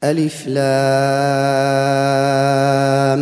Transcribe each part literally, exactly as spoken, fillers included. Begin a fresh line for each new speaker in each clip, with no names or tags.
ألف لام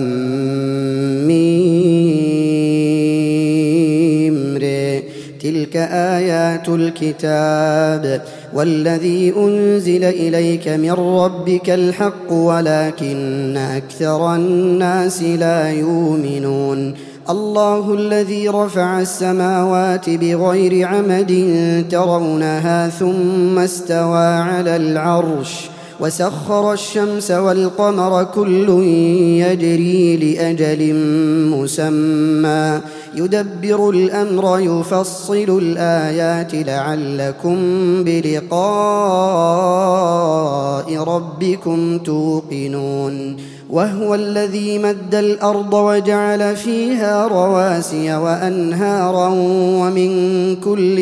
ميم ر تلك آيات الكتاب والذي أنزل إليك من ربك الحق ولكن أكثر الناس لا يؤمنون الله الذي رفع السماوات بغير عمد ترونها ثم استوى على العرش وسخر الشمس والقمر كل يجري لأجل مسمى يدبر الأمر يفصل الآيات لعلكم بلقاء ربكم توقنون وهو الذي مد الأرض وجعل فيها رواسي وأنهارا ومن كل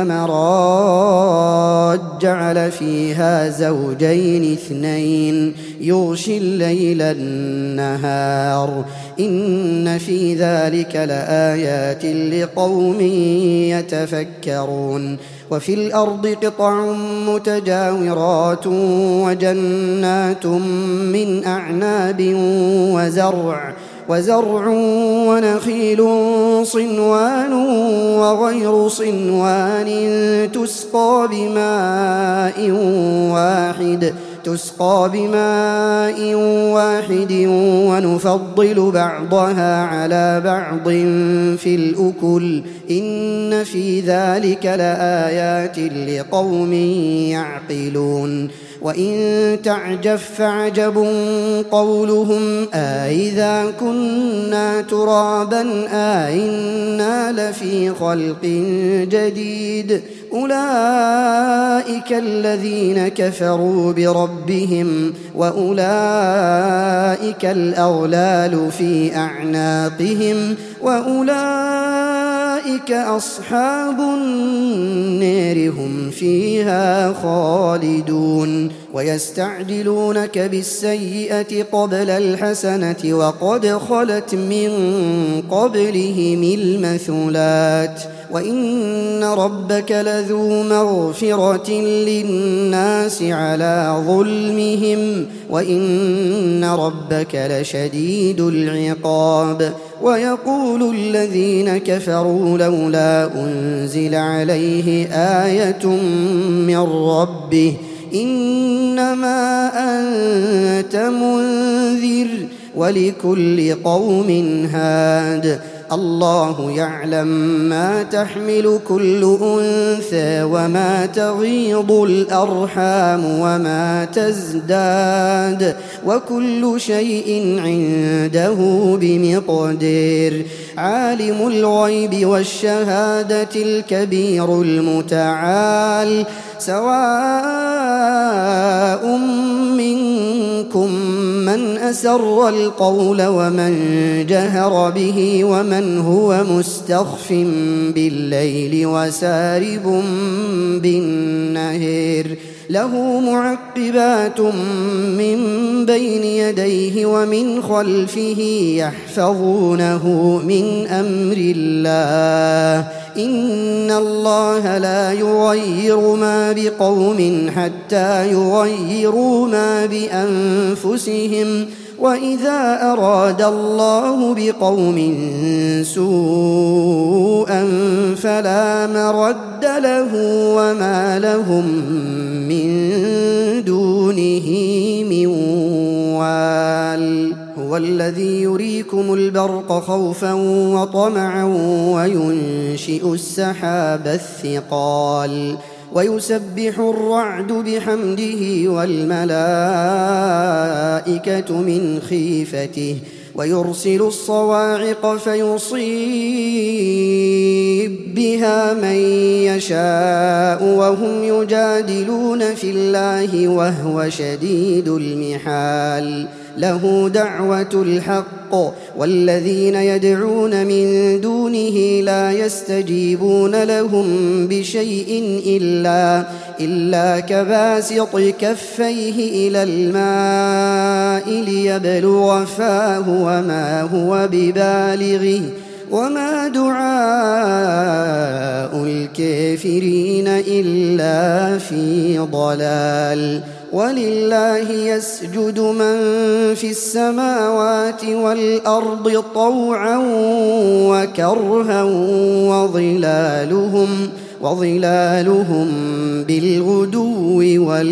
الثمرات جعل فيها زوجين اثنين يغشي الليل النهار إن في ذلك لآيات لقوم يتفكرون وفي الأرض قطع متجاورات وجنات من أعناب وزرع وزرع ونخيل صنوان وغير صنوان تسقى بماء واحد تسقى بماء واحد ونفضل بعضها على بعض في الأكل إن في ذلك لآيات لقوم يعقلون وإن تعجب فعجب قولهم أإذا كنا ترابا أإنا لفي خلق جديد أولئك الذين كفروا بربهم وأولئك الأغلال في أعناقهم وأولئك أصحاب النار هم فيها خالدون ويستعجلونك بالسيئة قبل الحسنة وقد خلت من قبلهم المثلات وإن ربك لذو مغفرة للناس على ظلمهم وإن ربك لشديد العقاب ويقول الذين كفروا لولا أنزل عليه آية من ربه إنما أنت منذر ولكل قوم هاد الله يعلم ما تحمل كل أنثى وما تغيض الأرحام وما تزداد وكل شيء عنده بمقدار عالم الغيب والشهادة الكبير المتعال سواء منكم من أسر القول ومن جهر به ومن هو مستخف بالليل وسارب بالنهار له معقبات من بين يديه ومن خلفه يحفظونه من أمر الله إن الله لا يغير ما بقوم حتى يغيروا ما بأنفسهم وإذا أراد الله بقوم سوءا فلا مرد له وما لهم من دونه من وال هو الذي يريكم البرق خوفا وطمعا وينشئ السحاب الثقال ويسبح الرعد بحمده والملائكة من خيفته ويرسل الصواعق فيصيب بها من يشاء وهم يجادلون في الله وهو شديد المحال له دعوة الحق والذين يدعون من دونه لا يستجيبون لهم بشيء إلا, إلا كباسط كفيه إلى الماء ليبلغ فاه وما هو ببالغه وما دعاء الكافرين إلا في ضلال ولله يسجد من في السماوات والأرض طوعا وكرها وظلالهم, وظلالهم بالغدو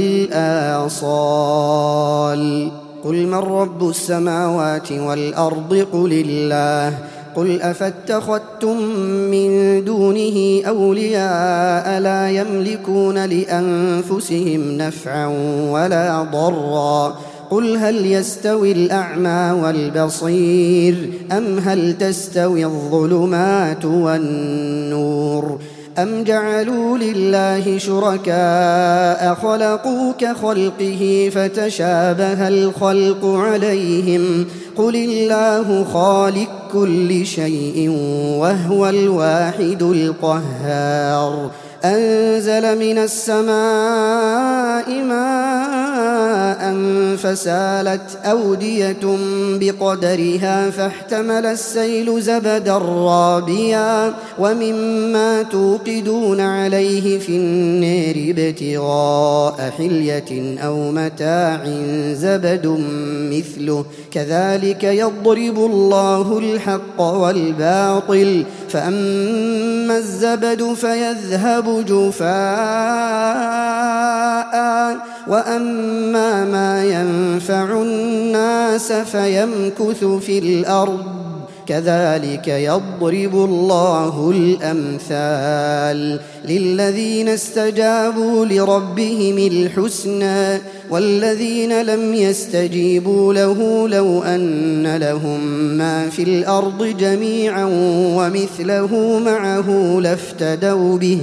والآصال. قل من رب السماوات والأرض قل الله. قل أفاتخذتم من دونه أولياء لا يملكون لأنفسهم نفعا ولا ضرا. قل هل يستوي الأعمى والبصير أم هل تستوي الظلمات والنور أم جعلوا لله شركاء خلقوا كخلقه فتشابه الخلق عليهم. قل الله خالق كل شيء وهو الواحد القهار. أنزل من السماء ماء فسالت أودية بقدرها فاحتمل السيل زبدا رابيا ومما توقدون عليه في النار ابتغاء حلية أو متاع زبد مثله كذلك يضرب الله الحق والباطل فأما الزبد فيذهب جفاء وأما ما ينفع الناس فيمكث في الأرض كذلك يضرب الله الأمثال للذين استجابوا لربهم الحسنى والذين لم يستجيبوا له لو أن لهم ما في الأرض جميعا ومثله معه لافتدوا به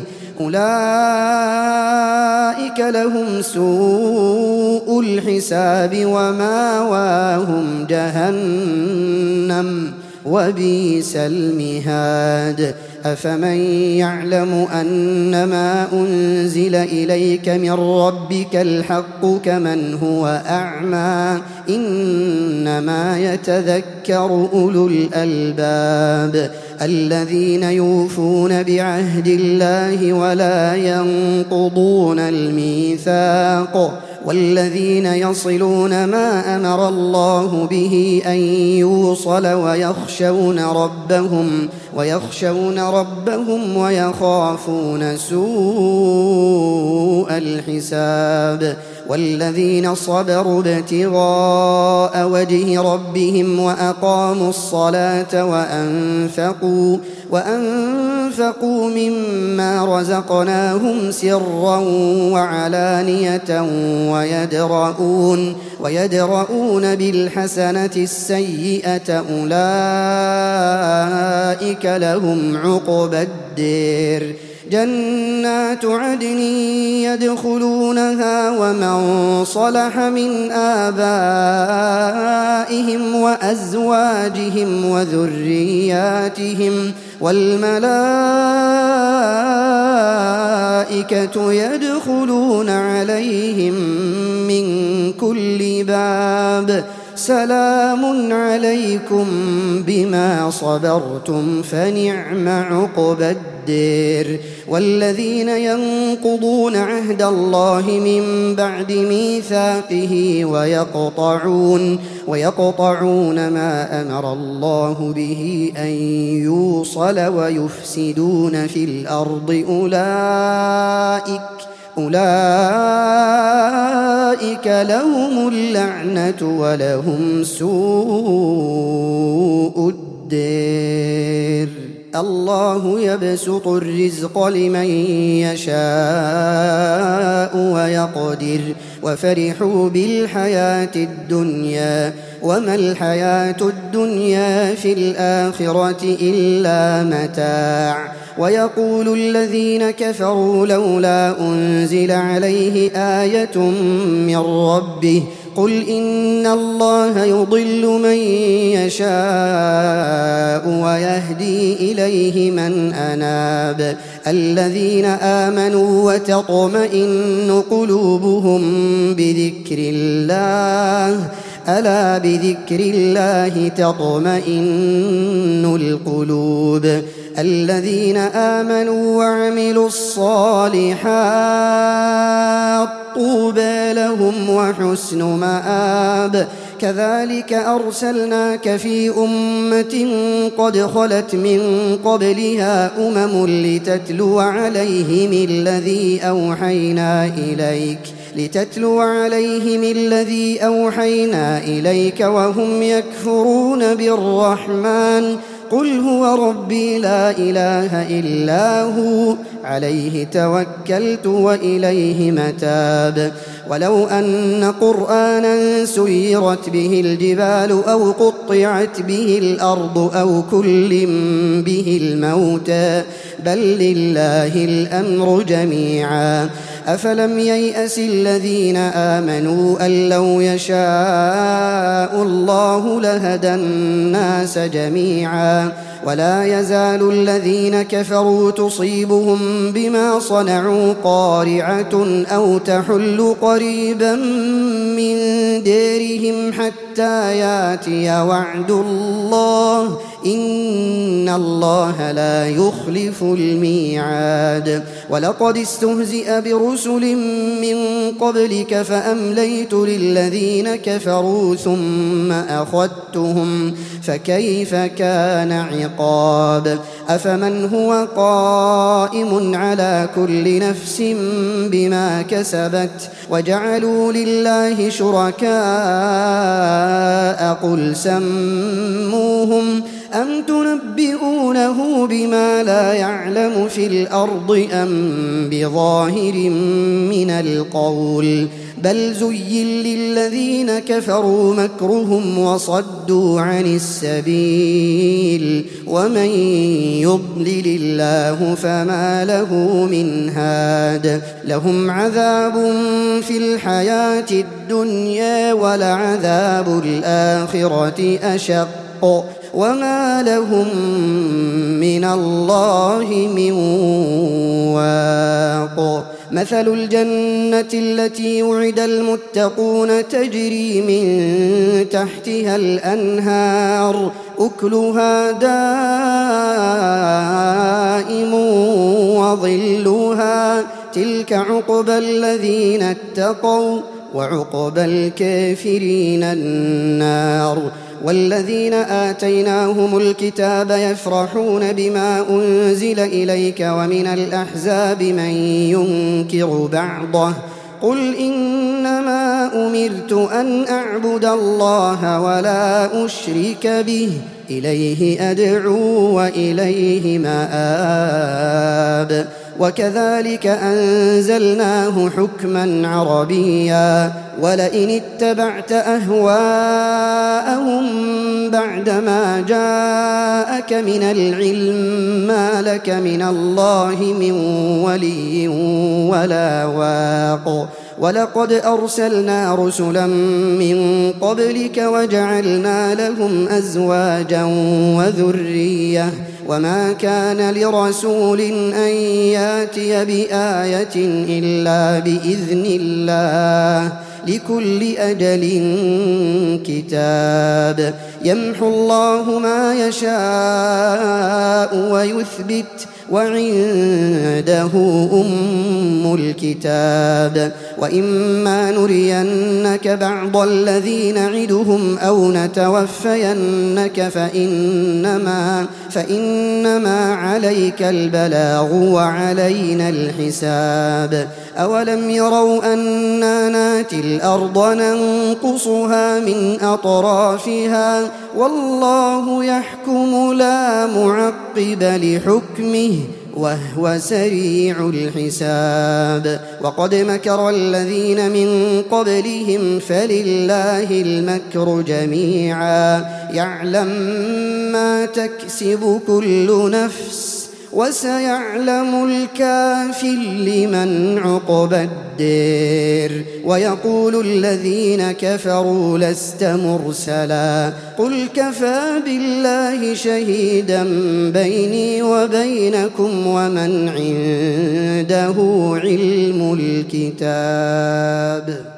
أولئك لهم سوء الحساب وماواهم جهنم وبئس المهاد. أفمن يعلم أنما أنزل إليك من ربك الحق كمن هو أعمى إنما يتذكر أولو الألباب الذين يوفون بعهد الله ولا ينقضون الميثاق والذين يصلون ما أمر الله به أن يوصل ويخشون ربهم ويخشون ربهم ويخافون سوء الحساب والذين صبروا ابتغاء وجه ربهم وأقاموا الصلاة وأنفقوا وأنفقوا مما رزقناهم سرا وعلانية ويدرؤون ويدرؤون بالحسنة السيئة أولئك لهم عقبى الدير. جنات عدن يدخلونها ومن صلح من آبائهم وأزواجهم وذرياتهم والملائكة يدخلون عليهم من كل باب سلام عليكم بما صبرتم فنعم عقبى الدير. والذين ينقضون عهد الله من بعد ميثاقه ويقطعون ويقطعون ما أمر الله به أن يوصل ويفسدون في الأرض أولئك أولئك لهم اللعنة ولهم سوء الدير. الله يبسط الرزق لمن يشاء ويقدر وفرحوا بالحياة الدنيا وما الحياة الدنيا في الآخرة إلا متاع. ويقول الذين كفروا لولا أنزل عليه آية من ربه قل إن الله يضل من يشاء ويهدي إليه من أناب الذين آمنوا وتطمئن قلوبهم بذكر الله ألا بذكر الله تطمئن القلوب الذين آمنوا وعملوا الصالحات طوبى لهم وحسن مآب كذلك أرسلناك في أمة قد خلت من قبلها أمم لتتلو عليهم الذي أوحينا إليك لتتلو عليهم الذي أوحينا إليك وهم يكفرون بالرحمن قل هو ربي لا إله إلا هو عليه توكلت وإليه متاب ولو أن قرآنا سيرت به الجبال أو قطعت به الأرض أو كلم به الموتى بل لله الأمر جميعا أفلم ييأس الذين آمنوا أن لو يشاء الله لهدى الناس جميعا ولا يزال الذين كفروا تصيبهم بما صنعوا قارعة أو تحل قريبا من ديرهم حتى ياتي وعد الله إن الله لا يخلف الميعاد ولقد استهزئ برسل من قبلك فأمليت للذين كفروا ثم أخذتهم فكيف كان عقاب أفمن هو قائم على كل نفس بما كسبت وجعلوا لله شركاء قل سموهم أم تنبئونه بما لا يعلم في الأرض أم بظاهر من القول بل زين للذين كفروا مكرهم وصدوا عن السبيل ومن يضلل الله فما له من هاد لهم عذاب في الحياة الدنيا ولعذاب الآخرة أشق وما لهم من الله من واق مثل الجنة التي وعد المتقون تجري من تحتها الأنهار أكلها دائم وظلها تلك عقبى الذين اتقوا وعقبى الكافرين النار والذين آتيناهم الكتاب يفرحون بما أنزل إليك ومن الأحزاب من ينكر بعضه قل إنما أمرت أن أعبد الله ولا أشرك به إليه أدعو وإليه مآب وكذلك أنزلناه حكما عربيا ولئن اتبعت أهواءهم بعدما جاءك من العلم ما لك من الله من ولي ولا واق ولقد أرسلنا رسلا من قبلك وجعلنا لهم أزواجا وذرية وما كان لرسول أن ياتي بآية إلا بإذن الله لكل أجل كتاب يمحو الله ما يشاء ويثبت وعنده أم الكتاب وإما نرينك بعض الذي نعدهم أو نتوفينك فإنما, فإنما عليك البلاغ وعلينا الحساب أولم يروا أنا ناتي الأرض ننقصها من أطرافها والله يحكم لا معقب لحكمه وهو سريع الحساب وقد مكر الذين من قبلهم فلله المكر جميعا يعلم ما تكسب كل نفس وسيعلم الكافر لمن عقبى الدير ويقول الذين كفروا لست مرسلا قل كفى بالله شهيدا بيني وبينكم ومن عنده علم الكتاب.